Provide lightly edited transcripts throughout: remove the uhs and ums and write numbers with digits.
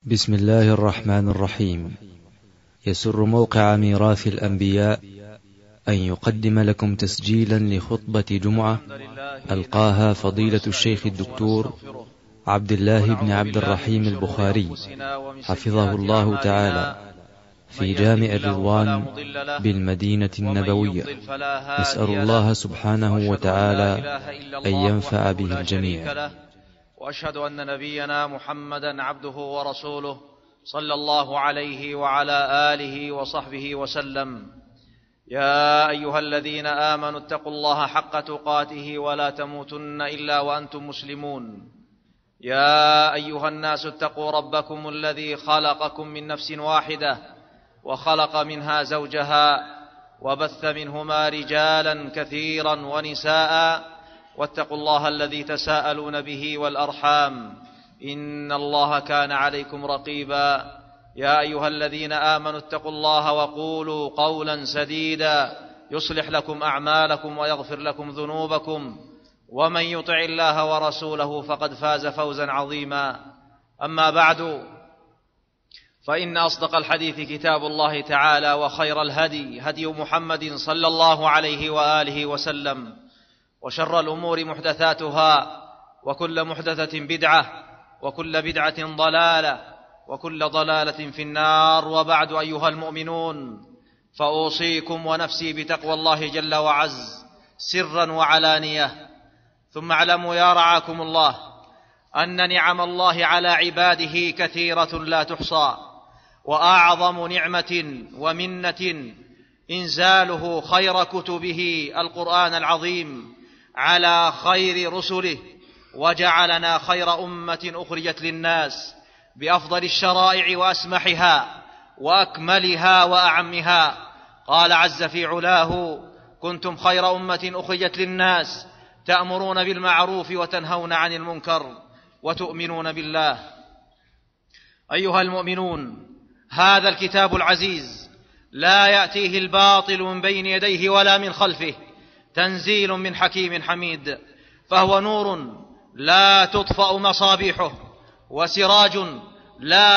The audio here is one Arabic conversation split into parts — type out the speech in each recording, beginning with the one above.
بسم الله الرحمن الرحيم. يسر موقع ميراث الأنبياء أن يقدم لكم تسجيلا لخطبة جمعة ألقاها فضيلة الشيخ الدكتور عبد الله بن عبد الرحيم البخاري حفظه الله تعالى في جامع الرضوان بالمدينة النبوية. نسأل الله سبحانه وتعالى أن ينفع به الجميع. وأشهد أن نبينا محمدا عبده ورسوله صلى الله عليه وعلى آله وصحبه وسلم. يا أيها الذين آمنوا اتقوا الله حق تقاته ولا تموتن إلا وأنتم مسلمون. يا أيها الناس اتقوا ربكم الذي خلقكم من نفس واحدة وخلق منها زوجها وبث منهما رجالا كثيرا ونساء واتقوا الله الذي تساءلون به والأرحام إن الله كان عليكم رقيبا. يا أيها الذين آمنوا اتقوا الله وقولوا قولا سديدا يصلح لكم أعمالكم ويغفر لكم ذنوبكم ومن يطع الله ورسوله فقد فاز فوزا عظيما. أما بعد، فإن أصدق الحديث كتاب الله تعالى، وخير الهدي هدي محمد صلى الله عليه وآله وسلم، وشر الأمور محدثاتها، وكل محدثة بدعة، وكل بدعة ضلالة، وكل ضلالة في النار. وبعد، أيها المؤمنون، فأوصيكم ونفسي بتقوى الله جل وعز سرا وعلانية. ثم اعلموا يا رعاكم الله أن نعم الله على عباده كثيرة لا تحصى، وأعظم نعمة ومنة إنزاله خير كتبه القرآن العظيم على خير رسله، وجعلنا خير أمة أخرجت للناس بأفضل الشرائع وأسمحها وأكملها وأعمها. قال عز في علاه: كنتم خير أمة أخرجت للناس تأمرون بالمعروف وتنهون عن المنكر وتؤمنون بالله. أيها المؤمنون، هذا الكتاب العزيز لا يأتيه الباطل من بين يديه ولا من خلفه، تنزيل من حكيم حميد، فهو نور لا تطفأ مصابيحه، وسراج لا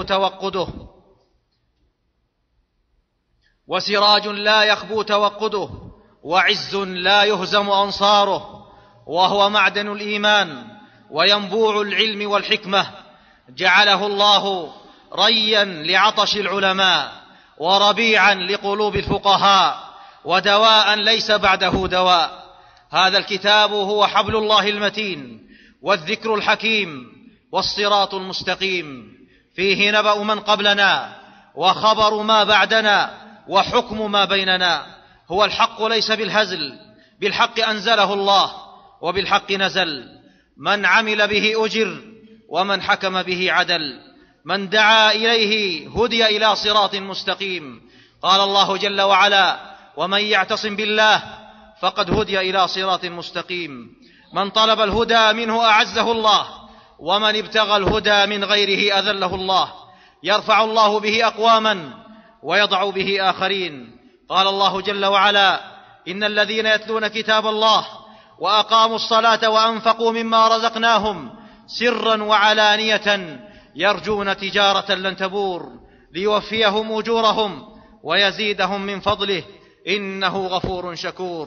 يخبو توقده، وعز لا يهزم أنصاره، وهو معدن الإيمان وينبوع العلم والحكمة. جعله الله ريا لعطش العلماء، وربيعا لقلوب الفقهاء، ودواء ليس بعده دواء. هذا الكتاب هو حبل الله المتين، والذكر الحكيم، والصراط المستقيم، فيه نبأ من قبلنا، وخبر ما بعدنا، وحكم ما بيننا. هو الحق ليس بالهزل، بالحق أنزله الله وبالحق نزل. من عمل به أجر، ومن حكم به عدل، من دعا إليه هدي إلى صراط مستقيم. قال الله جل وعلا: ومن يعتصم بالله فقد هدي إلى صراط مستقيم. من طلب الهدى منه أعزه الله، ومن ابتغى الهدى من غيره أذله الله. يرفع الله به أقواما ويضع به آخرين. قال الله جل وعلا: إن الذين يتلون كتاب الله وأقاموا الصلاة وأنفقوا مما رزقناهم سرا وعلانية يرجون تجارة لن تبور ليوفيهم أجورهم ويزيدهم من فضله إنه غفور شكور.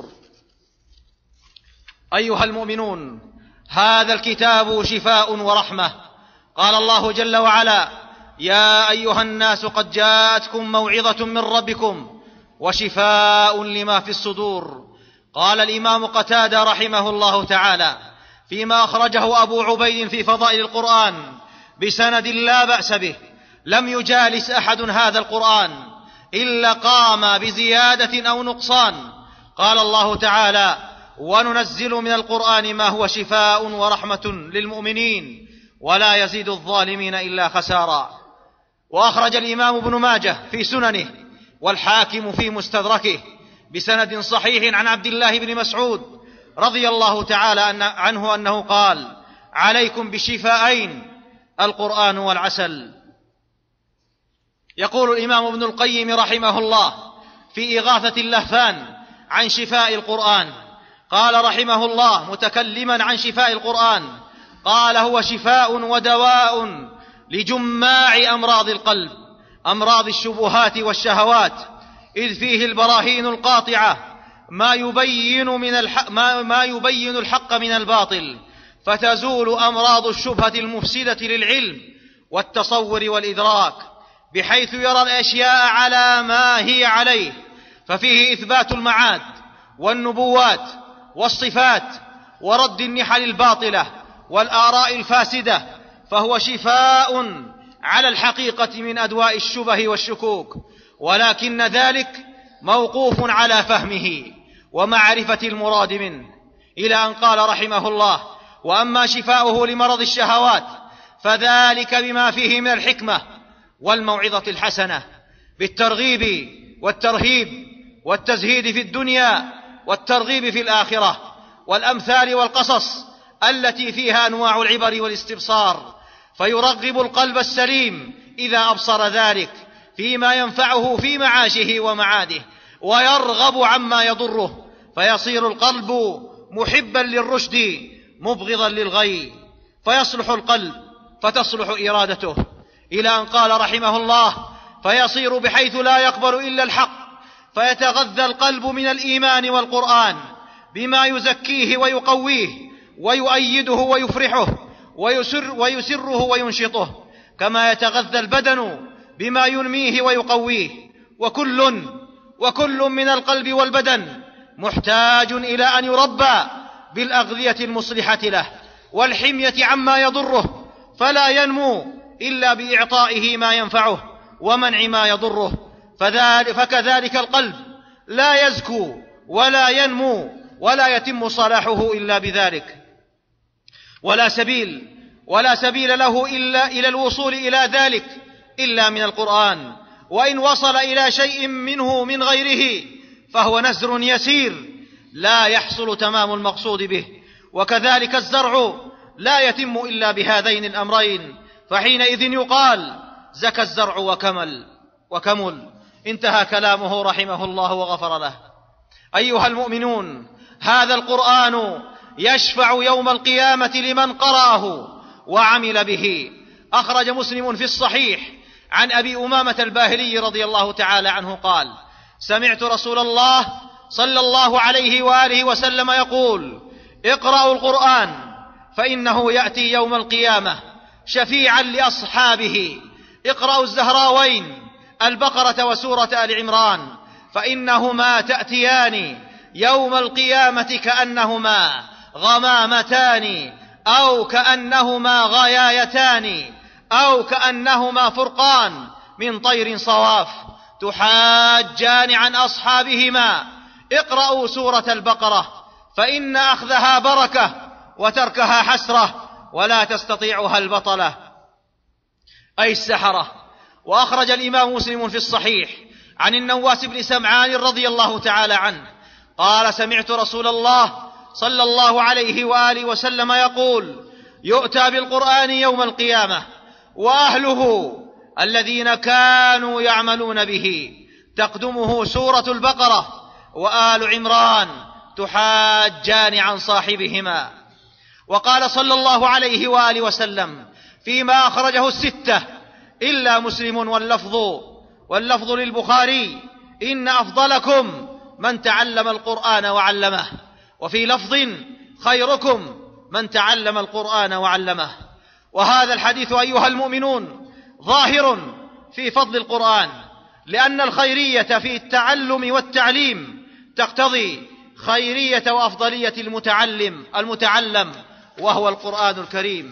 أيها المؤمنون، هذا الكتاب شفاء ورحمة. قال الله جل وعلا: يا أيها الناس قد جاءتكم موعظة من ربكم وشفاء لما في الصدور. قال الإمام قتادة رحمه الله تعالى فيما أخرجه أبو عبيد في فضائل القرآن بسند لا بأس به: لم يجالس أحد هذا القرآن إلا قام بزيادة أو نقصان. قال الله تعالى: وننزل من القرآن ما هو شفاء ورحمة للمؤمنين ولا يزيد الظالمين إلا خسارا. وأخرج الإمام ابن ماجه في سننه، والحاكم في مستدركه، بسند صحيح عن عبد الله بن مسعود رضي الله تعالى عنه أنه قال: عليكم بشفاءين، القرآن والعسل. يقول الإمام ابن القيم رحمه الله في إغاثة اللهفان عن شفاء القرآن، قال رحمه الله متكلما عن شفاء القرآن: قال: هو شفاء ودواء لجماع أمراض القلب، أمراض الشبهات والشهوات، إذ فيه البراهين القاطعة ما يبين الحق من الباطل، فتزول أمراض الشبهة المفسدة للعلم والتصور والإدراك، بحيث يرى الأشياء على ما هي عليه، ففيه إثبات المعاد والنبوات والصفات ورد النحل الباطلة والآراء الفاسدة، فهو شفاء على الحقيقة من أدواء الشبه والشكوك، ولكن ذلك موقوف على فهمه ومعرفة المراد منه، إلى أن قال رحمه الله: وأما شفاؤه لمرض الشهوات فذلك بما فيه من الحكمة والموعظة الحسنة، بالترغيب والترهيب والتزهيد في الدنيا والترغيب في الآخرة، والأمثال والقصص التي فيها أنواع العبر والاستبصار، فيرغب القلب السليم إذا أبصر ذلك فيما ينفعه في معاشه ومعاده، ويرغب عما يضره، فيصير القلب محبا للرشد مبغضا للغي، فيصلح القلب فتصلح إرادته، إلى أن قال رحمه الله: فيصير بحيث لا يقبل إلا الحق، فيتغذى القلب من الإيمان والقرآن بما يزكيه ويقويه ويؤيده ويفرحه ويسره وينشطه، كما يتغذى البدن بما ينميه ويقويه، وكل من القلب والبدن محتاج إلى أن يربى بالأغذية المصلحة له والحمية عما يضره، فلا ينمو إلا بإعطائه ما ينفعه ومنع ما يضره، فكذلك القلب لا يزكو ولا ينمو ولا يتم صلاحه إلا بذلك، ولا سبيل له إلا إلى الوصول إلى ذلك إلا من القرآن، وإن وصل إلى شيء منه من غيره فهو نزر يسير لا يحصل تمام المقصود به، وكذلك الزرع لا يتم إلا بهذين الأمرين، فحينئذ يقال: زكى الزرع وكمل. انتهى كلامه رحمه الله وغفر له. أيها المؤمنون، هذا القرآن يشفع يوم القيامة لمن قرأه وعمل به. أخرج مسلم في الصحيح عن أبي أمامة الباهلي رضي الله تعالى عنه قال: سمعت رسول الله صلى الله عليه وآله وسلم يقول: اقرأوا القرآن فإنه يأتي يوم القيامة شفيعا لأصحابه. اقرأوا الزهراوين البقرة وسورة آل عمران، فإنهما تأتيان يوم القيامة كأنهما غمامتان أو كأنهما غيايتان أو كأنهما فرقان من طير صواف، تحاجان عن أصحابهما. اقرأوا سورة البقرة فإن أخذها بركة وتركها حسرة، ولا تستطيعها البطلة أي السحرة. وأخرج الإمام مسلم في الصحيح عن النواس بن سمعان رضي الله تعالى عنه قال: سمعت رسول الله صلى الله عليه وآله وسلم يقول: يؤتى بالقرآن يوم القيامة وأهله الذين كانوا يعملون به، تقدمه سورة البقرة وآل عمران، تحاجان عن صاحبهما. وقال صلى الله عليه وآله وسلم فيما أخرجه الستة إلا مسلم واللفظ للبخاري: إن أفضلكم من تعلم القرآن وعلمه. وفي لفظ: خيركم من تعلم القرآن وعلمه. وهذا الحديث أيها المؤمنون ظاهر في فضل القرآن، لأن الخيرية في التعلم والتعليم تقتضي خيرية وأفضلية المتعلم وهو القرآن الكريم.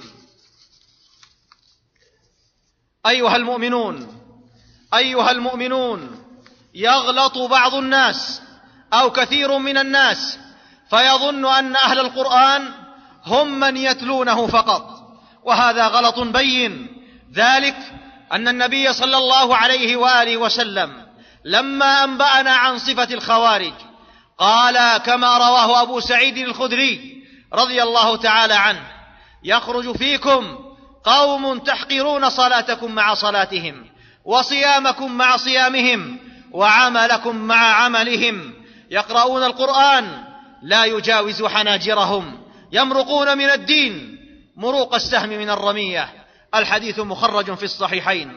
أيها المؤمنون، يغلط بعض الناس أو كثير من الناس فيظن أن أهل القرآن هم من يتلونه فقط، وهذا غلط بين. ذلك أن النبي صلى الله عليه وآله وسلم لما أنبأنا عن صفة الخوارج قال كما رواه أبو سعيد الخدري رضي الله تعالى عنه: يخرج فيكم قوم تحقرون صلاتكم مع صلاتهم وصيامكم مع صيامهم وعملكم مع عملهم، يقرؤون القرآن لا يجاوز حناجرهم، يمرقون من الدين مروق السهم من الرمية، الحديث مخرج في الصحيحين.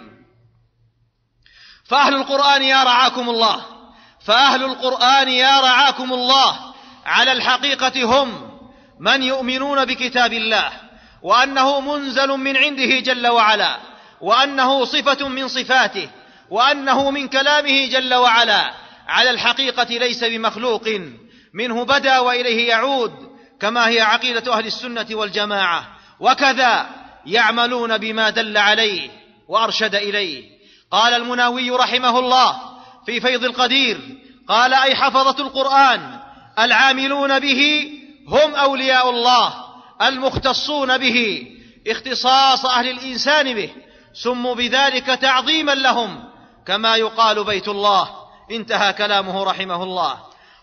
فأهل القرآن يا رعاكم الله، فأهل القرآن يا رعاكم الله على الحقيقة هم من يؤمنون بكتاب الله، وأنه منزل من عنده جل وعلا، وأنه صفة من صفاته، وأنه من كلامه جل وعلا على الحقيقة ليس بمخلوق، منه بدأ وإليه يعود، كما هي عقيدة أهل السنة والجماعة. وكذا يعملون بما دل عليه وأرشد إليه. قال المناوي رحمه الله في فيض القدير، قال: أي حفظة القرآن العاملون به هم أولياء الله المختصون به اختصاص أهل الإنسان به، سموا بذلك تعظيما لهم، كما يقال بيت الله. انتهى كلامه رحمه الله.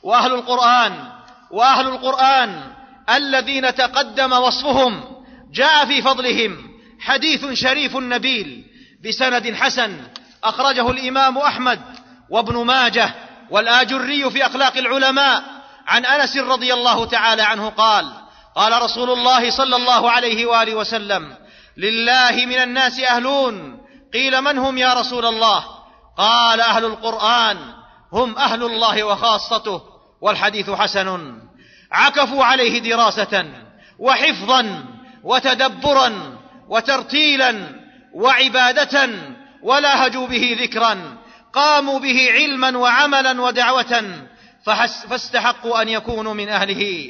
وأهل القرآن الذين تقدم وصفهم جاء في فضلهم حديث شريف نبيل بسند حسن أخرجه الإمام أحمد وابن ماجه والآجري في أخلاق العلماء عن أنس رضي الله تعالى عنه قال: قال رسول الله صلى الله عليه وآله وسلم: لله من الناس أهلون. قيل: من هم يا رسول الله؟ قال: أهل القرآن هم أهل الله وخاصته. والحديث حسن. عكفوا عليه دراسة وحفظا وتدبرا وترتيلا وعبادة، ولاهجوا به ذكرا، قاموا به علما وعملا ودعوة، فاستحقوا أن يكونوا من أهله.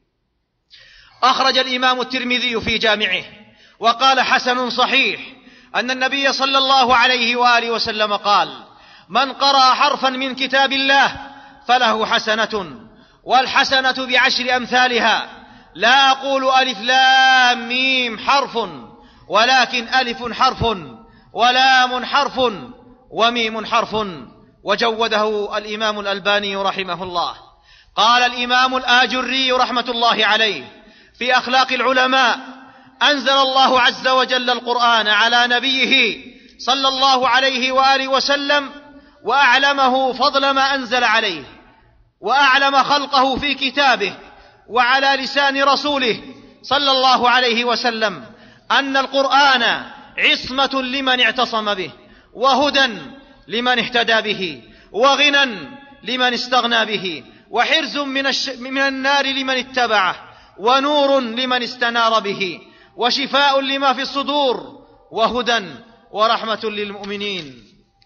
أخرج الإمام الترمذي في جامعه وقال: حسن صحيح، أن النبي صلى الله عليه وآله وسلم قال: من قرأ حرفا من كتاب الله فله حسنة، والحسنة بعشر أمثالها. لا أقول ألف لام ميم حرف، ولكن ألف حرف ولام حرف وميم حرف. وجوده الإمام الألباني رحمه الله. قال الإمام الآجري رحمة الله عليه في أخلاق العلماء: أنزل الله عز وجل القرآن على نبيه صلى الله عليه وآله وسلم، وأعلمه فضل ما أنزل عليه، وأعلم خلقه في كتابه وعلى لسان رسوله صلى الله عليه وسلم أن القرآن عصمة لمن اعتصم به، وهدى لمن اهتدى به، وغنى لمن استغنى به، وحرز من النار لمن اتبعه، ونور لمن استنار به، وشفاء لما في الصدور، وهدى ورحمة للمؤمنين.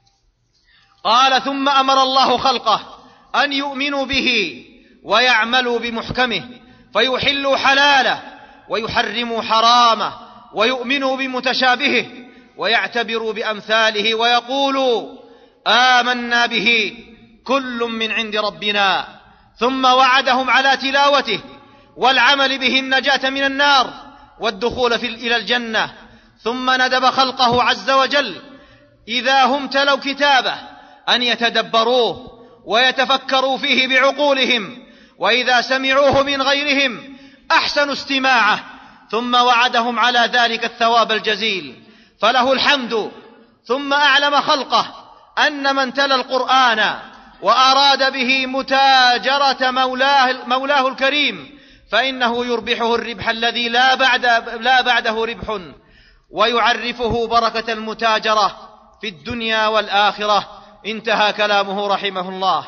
قال: ثم أمر الله خلقه أن يؤمنوا به ويعملوا بمحكمه، فيحلوا حلاله ويحرموا حرامه، ويؤمنوا بمتشابهه ويعتبروا بأمثاله، ويقولوا: آمنا به كل من عند ربنا. ثم وعدهم على تلاوته والعمل به النجاة من النار والدخول إلى الجنة. ثم ندب خلقه عز وجل إذا هم تلوا كتابه أن يتدبروه ويتفكروا فيه بعقولهم، وإذا سمعوه من غيرهم أحسنوا استماعه. ثم وعدهم على ذلك الثواب الجزيل، فله الحمد. ثم أعلم خلقه أن من تلا القرآن وأراد به متاجرة مولاه الكريم فإنه يربحه الربح الذي لا بعده ربح، ويعرفه بركة المتاجرة في الدنيا والآخرة. انتهى كلامه رحمه الله.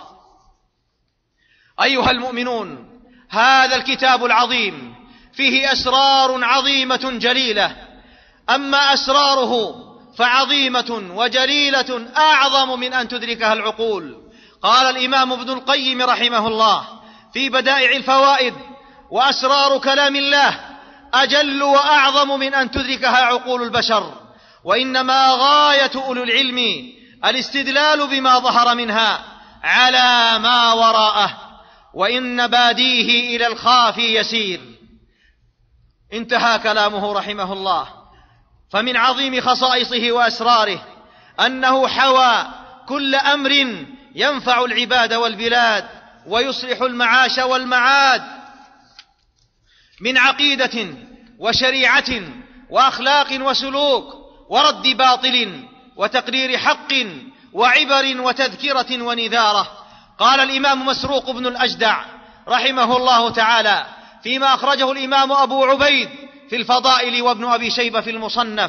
أيها المؤمنون، هذا الكتاب العظيم فيه أسرار عظيمة جليلة، أما أسراره فعظيمة وجليلة أعظم من أن تدركها العقول. قال الإمام ابن القيم رحمه الله في بدائع الفوائد: وأسرار كلام الله أجل وأعظم من أن تدركها عقول البشر، وإنما غاية أولو العلم الاستدلال بما ظهر منها على ما وراءه، وإن باديه إلى الخافي يسير. انتهى كلامه رحمه الله. فمن عظيم خصائصه وأسراره أنه حوى كل أمر ينفع العباد والبلاد ويصلح المعاش والمعاد، من عقيدة وشريعة وأخلاق وسلوك ورد باطل وتقرير حق وعبر وتذكرة ونذارة. قال الإمام مسروق بن الأجدع رحمه الله تعالى فيما أخرجه الإمام أبو عبيد في الفضائل وابن أبي شيبة في المصنف: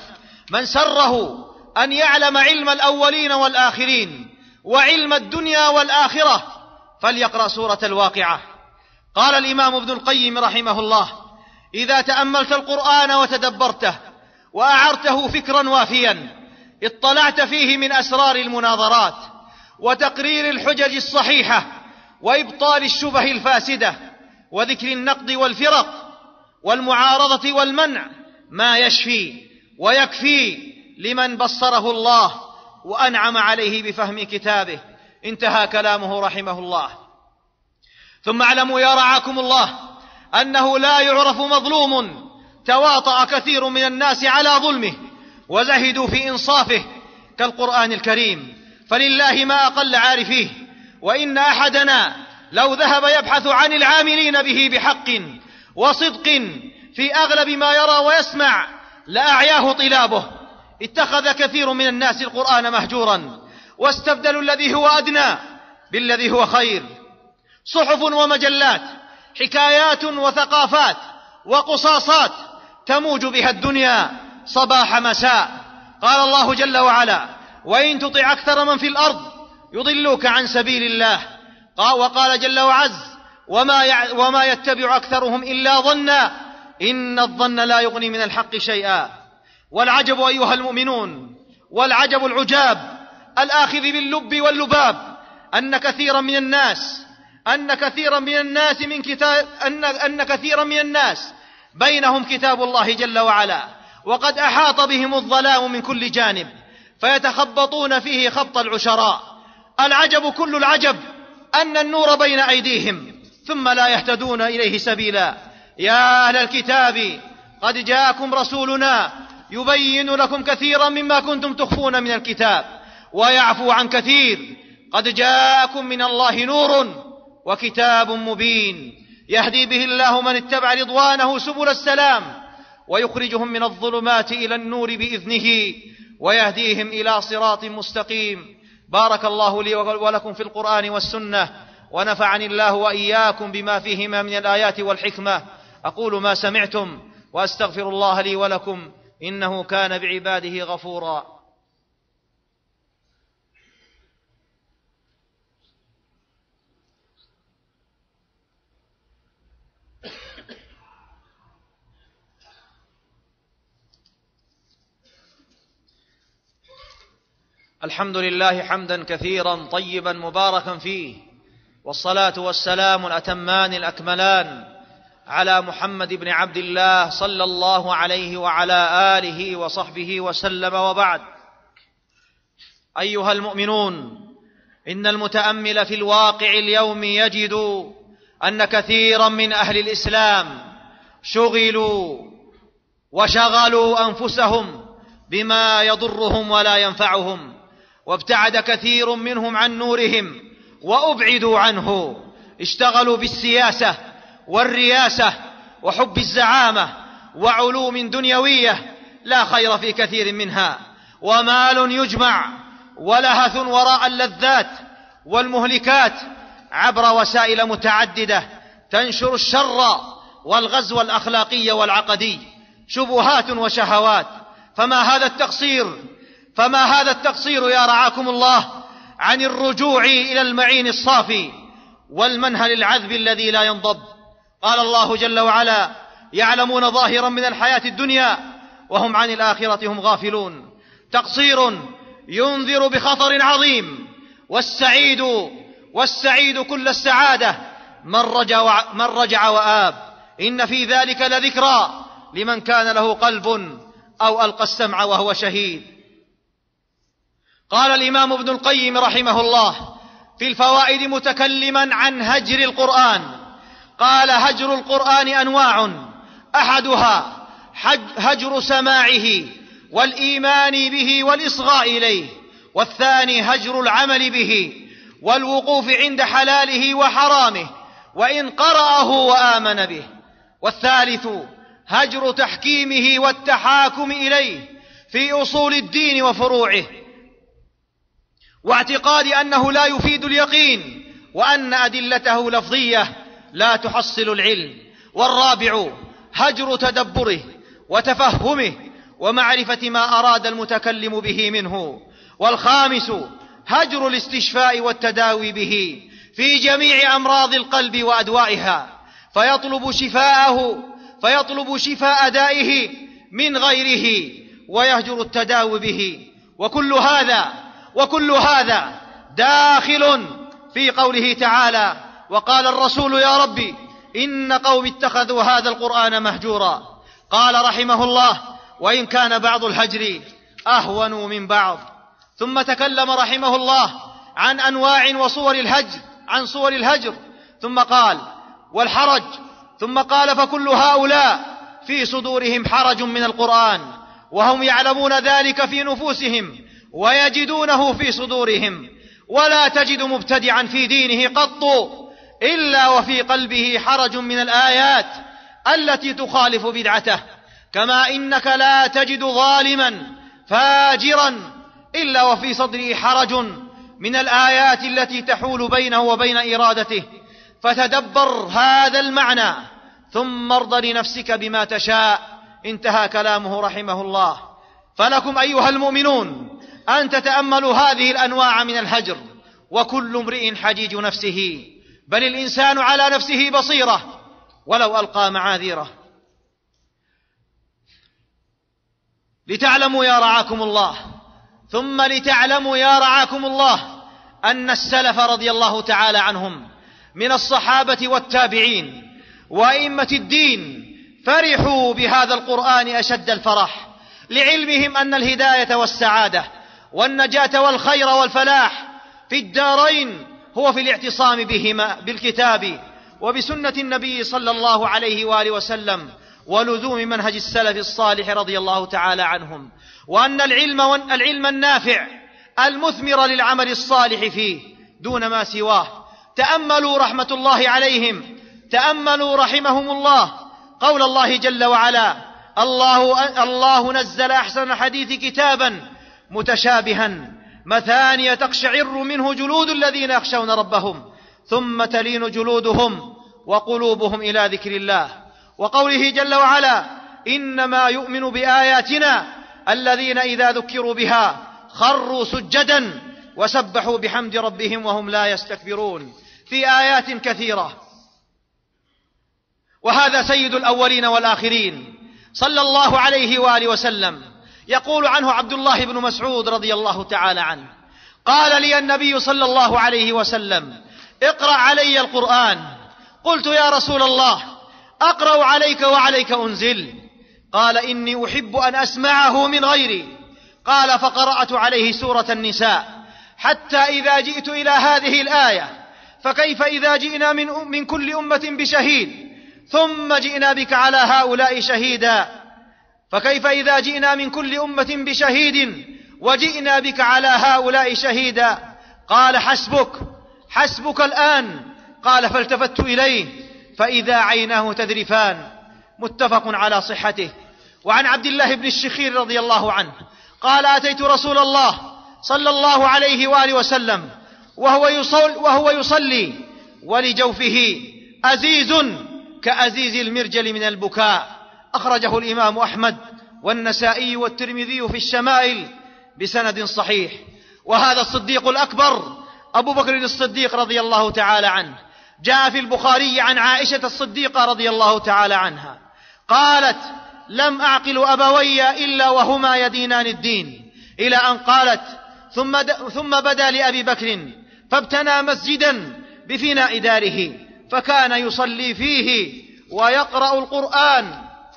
من سره أن يعلم علم الأولين والآخرين وعلم الدنيا والآخرة فليقرأ سورة الواقعة. قال الإمام ابن القيم رحمه الله: إذا تأملت القرآن وتدبرته وأعرته فكرا وافيا اطلعت فيه من أسرار المناظرات وتقرير الحجج الصحيحة وإبطال الشبه الفاسدة وذكر النقد والفرق والمعارضة والمنع ما يشفي ويكفي لمن بصره الله وأنعم عليه بفهم كتابه. انتهى كلامه رحمه الله. ثم اعلموا يا رعاكم الله أنه لا يعرف مظلوم تواطأ كثير من الناس على ظلمه وزهدوا في إنصافه كالقرآن الكريم، فلله ما أقل عارفيه. وإن أحدنا لو ذهب يبحث عن العاملين به بحق وصدق في أغلب ما يرى ويسمع لأعياه طلابه. اتخذ كثير من الناس القرآن مهجورا واستبدلوا الذي هو أدنى بالذي هو خير. صحف ومجلات، حكايات وثقافات وقصاصات تموج بها الدنيا صباح مساء. قال الله جل وعلا: وإن تطع أكثر من في الأرض يضلوك عن سبيل الله. وقال جل وعز: وما يتبع أكثرهم إلا ظنا إن الظن لا يغني من الحق شيئا. والعجب أيها المؤمنون، والعجب العجاب الآخذ باللب واللباب أن كثيرا من الناس بينهم كتاب الله جل وعلا وقد أحاط بهم الظلام من كل جانب فيتخبطون فيه خبط العشراء. العجب كل العجب أن النور بين أيديهم ثم لا يهتدون إليه سبيلا. يا أهل الكتاب قد جاءكم رسولنا يبين لكم كثيرا مما كنتم تخفون من الكتاب ويعفو عن كثير. قد جاءكم من الله نور وكتاب مبين يهدي به الله من اتبع رضوانه سبل السلام ويخرجهم من الظلمات إلى النور بإذنه ويهديهم إلى صراط مستقيم. بارك الله لي ولكم في القرآن والسنة، ونفعني الله وإياكم بما فيهما من الآيات والحكمة. أقول ما سمعتم وأستغفر الله لي ولكم إنه كان بعباده غفورا. الحمد لله حمدا كثيرا طيبا مباركا فيه، والصلاة والسلام الأتمان الأكملان على محمد بن عبد الله صلى الله عليه وعلى آله وصحبه وسلم، وبعد. أيها المؤمنون، إن المتأمل في الواقع اليوم يجد أن كثيرا من أهل الإسلام شغلوا وشغلوا أنفسهم بما يضرهم ولا ينفعهم، وابتعد كثير منهم عن نورهم وأبعدوا عنه. اشتغلوا بالسياسة والرياسة وحب الزعامة وعلوم دنيوية لا خير في كثير منها، ومال يجمع ولهث وراء اللذات والمهلكات عبر وسائل متعددة تنشر الشر والغزو الأخلاقي والعقدي، شبهات وشهوات. فما هذا التقصير يا رعاكم الله عن الرجوع إلى المعين الصافي والمنهل العذب الذي لا ينضب. قال الله جل وعلا: يعلمون ظاهرا من الحياة الدنيا وهم عن الآخرة هم غافلون. تقصير ينذر بخطر عظيم، والسعيد كل السعادة من رجع وآب. إن في ذلك لذكرى لمن كان له قلب أو ألقى السمع وهو شهيد. قال الإمام ابن القيم رحمه الله في الفوائد متكلما عن هجر القرآن، قال: هجر القرآن أنواع، أحدها هجر سماعه والإيمان به والإصغاء إليه، والثاني هجر العمل به والوقوف عند حلاله وحرامه وإن قرأه وآمن به، والثالث هجر تحكيمه والتحاكم إليه في أصول الدين وفروعه، واعتقاد أنه لا يفيد اليقين وأن أدلته لفظية لا تحصل العلم. والرابع هجر تدبره وتفهمه ومعرفة ما أراد المتكلم به منه. والخامس هجر الاستشفاء والتداوي به في جميع أمراض القلب وأدوائها، فيطلب شفاء دائه من غيره ويهجر التداوي به. وكل هذا داخل في قوله تعالى: وقال الرسول يا ربي إن قوم اتخذوا هذا القرآن مهجورا. قال رحمه الله: وإن كان بعض الهجر أهون من بعض. ثم تكلم رحمه الله عن أنواع صور الهجر، ثم قال: والحرج، ثم قال: فكل هؤلاء في صدورهم حرج من القرآن، وهم يعلمون ذلك في نفوسهم ويجدونه في صدورهم، ولا تجد مبتدعا في دينه قط إلا وفي قلبه حرج من الآيات التي تخالف بدعته، كما إنك لا تجد ظالما فاجرا إلا وفي صدره حرج من الآيات التي تحول بينه وبين إرادته. فتدبر هذا المعنى ثم ارض لنفسك بما تشاء. انتهى كلامه رحمه الله. فلكم أيها المؤمنون أن تتأملوا هذه الأنواع من الهجر، وكل امرئ حجيج نفسه، بل الإنسان على نفسه بصيرة ولو ألقى معاذيره. لتعلموا يا رعاكم الله، ثم لتعلموا يا رعاكم الله أن السلف رضي الله تعالى عنهم من الصحابة والتابعين وأئمة الدين فرحوا بهذا القرآن أشد الفرح، لعلمهم أن الهداية والسعادة والنجاة والخير والفلاح في الدارين هو في الاعتصام بهما، بالكتاب وبسنة النبي صلى الله عليه وآله وسلم، ولزوم منهج السلف الصالح رضي الله تعالى عنهم، وأن العلم النافع المثمر للعمل الصالح فيه دون ما سواه. تأملوا رحمة الله عليهم، تأملوا رحمهم الله قول الله جل وعلا: الله نزل أحسن الحديث كتابا متشابها مثانية تقشعر منه جلود الذين يخشون ربهم ثم تلين جلودهم وقلوبهم إلى ذكر الله. وقوله جل وعلا: إنما يؤمن بآياتنا الذين إذا ذكروا بها خروا سجدا وسبحوا بحمد ربهم وهم لا يستكبرون، في آيات كثيرة. وهذا سيد الأولين والآخرين صلى الله عليه وآله وسلم. يقول عنه عبد الله بن مسعود رضي الله تعالى عنه: قال لي النبي صلى الله عليه وسلم: اقرأ علي القرآن. قلت: يا رسول الله، أقرأ عليك وعليك أنزل؟ قال: إني أحب أن أسمعه من غيري. قال: فقرأت عليه سورة النساء حتى إذا جئت إلى هذه الآية: فكيف إذا جئنا من كل أمة بشهيد ثم جئنا بك على هؤلاء شهيدا، فكيف إذا جئنا من كل أمة بشهيد وجئنا بك على هؤلاء شهيدا. قال: حسبك الآن. قال: فالتفت إليه فإذا عيناه تذرفان. متفق على صحته. وعن عبد الله بن الشخير رضي الله عنه قال: أتيت رسول الله صلى الله عليه وآله وسلم وهو يصلي ولجوفه أزيز كأزيز المرجل من البكاء. أخرجه الإمام أحمد والنسائي والترمذي في الشمائل بسند صحيح. وهذا الصديق الأكبر أبو بكر الصديق رضي الله تعالى عنه جاء في البخاري عن عائشة الصديقة رضي الله تعالى عنها قالت: لم أعقل أبوي إلا وهما يدينان الدين، إلى أن قالت: ثم بدا لأبي بكر فابتنى مسجدا بفناء داره فكان يصلي فيه ويقرأ القرآن،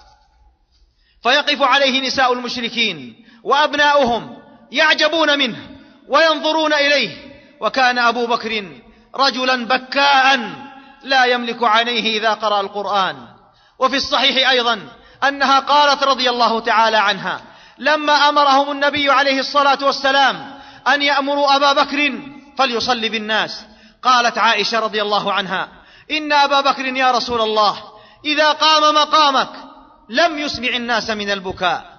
فيقف عليه نساء المشركين وأبناؤهم يعجبون منه وينظرون إليه، وكان أبو بكر رجلا بكاء لا يملك عينيه إذا قرأ القرآن. وفي الصحيح أيضا أنها قالت رضي الله تعالى عنها لما أمرهم النبي عليه الصلاة والسلام أن يأمروا أبا بكر فليصلي بالناس، قالت عائشة رضي الله عنها: إن أبا بكر يا رسول الله إذا قام مقامك لم يسمع الناس من البكاء.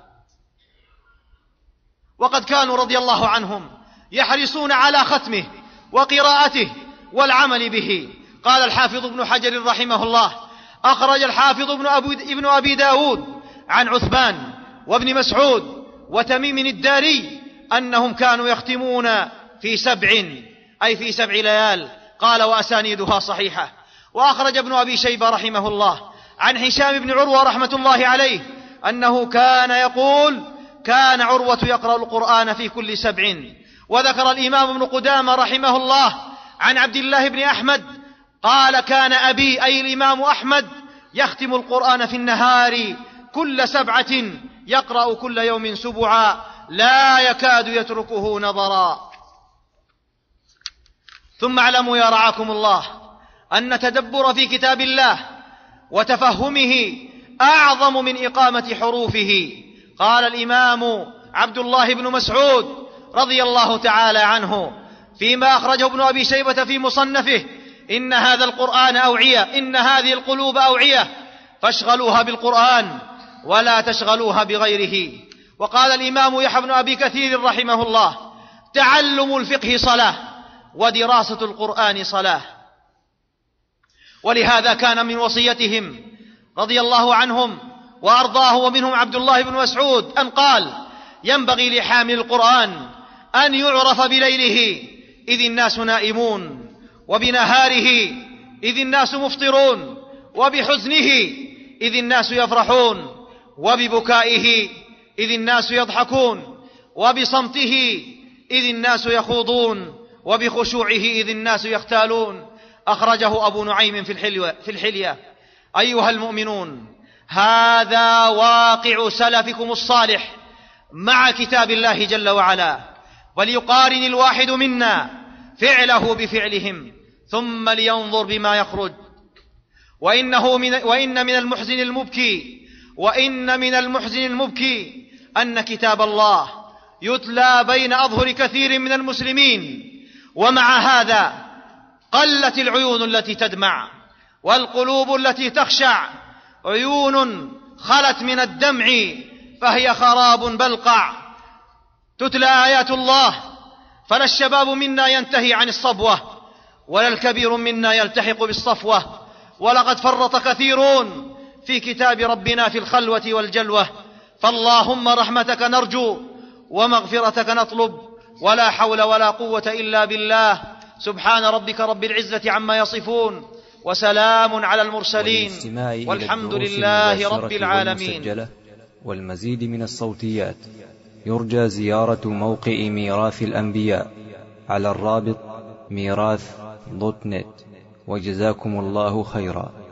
وقد كانوا رضي الله عنهم يحرصون على ختمه وقراءته والعمل به. قال الحافظ ابن حجر رحمه الله: أخرج الحافظ ابن أبي داود عن عثمان وابن مسعود وتميم الداري أنهم كانوا يختمون في 7، أي في 7 ليال. قال وأسانيدها صحيحة. وأخرج ابن أبي شيبة رحمه الله عن هشام بن عروة رحمة الله عليه أنه كان يقول: كان عروة يقرأ القرآن في كل 7. وذكر الإمام ابن قدامة رحمه الله عن عبد الله بن أحمد قال: كان أبي، أي الإمام أحمد، يختم القرآن في النهار كل 7، يقرأ كل يوم 7 لا يكاد يتركه نظرا. ثم اعلموا يا رعاكم الله أن تدبر في كتاب الله وتفهمه أعظم من إقامة حروفه. قال الإمام عبد الله بن مسعود رضي الله تعالى عنه فيما أخرجه ابن أبي شيبة في مصنفه: إن هذا القرآن أوعية، إن هذه القلوب أوعية، فاشغلوها بالقرآن ولا تشغلوها بغيره. وقال الإمام يحيى بن أبي كثير رحمه الله: تعلم الفقه صلاة ودراسة القرآن صلاة. ولهذا كان من وصيتهم رضي الله عنهم وأرضاه ومنهم عبد الله بن مسعود أن قال: ينبغي لحامل القرآن أن يعرف بليله إذ الناس نائمون، وبنهاره إذ الناس مفطرون، وبحزنه إذ الناس يفرحون، وببكائه إذ الناس يضحكون، وبصمته إذ الناس يخوضون، وبخشوعه إذ الناس يختالون. أخرجه أبو نعيم في الحلية. أيها المؤمنون، هذا واقع سلفكم الصالح مع كتاب الله جل وعلا، وليقارن الواحد منا فعله بفعلهم ثم لينظر بما يخرج. وإن من المحزن المبكي أن كتاب الله يتلى بين أظهر كثير من المسلمين، ومع هذا قلت العيون التي تدمع والقلوب التي تخشع، عيون خلت من الدمع فهي خراب بلقع. تتلى آيات الله فلا الشباب منا ينتهي عن الصبوة ولا الكبير منا يلتحق بالصفوة، ولقد فرط كثيرون في كتاب ربنا في الخلوة والجلوة. فاللهم رحمتك نرجو ومغفرتك نطلب، ولا حول ولا قوة إلا بالله. سبحان ربك رب العزة عما يصفون، وسلام على المرسلين، والحمد لله رب العالمين. والمزيد من الصوتيات يرجى زيارة موقع ميراث الأنبياء على الرابط ميراث.net. وجزاكم الله خيرا.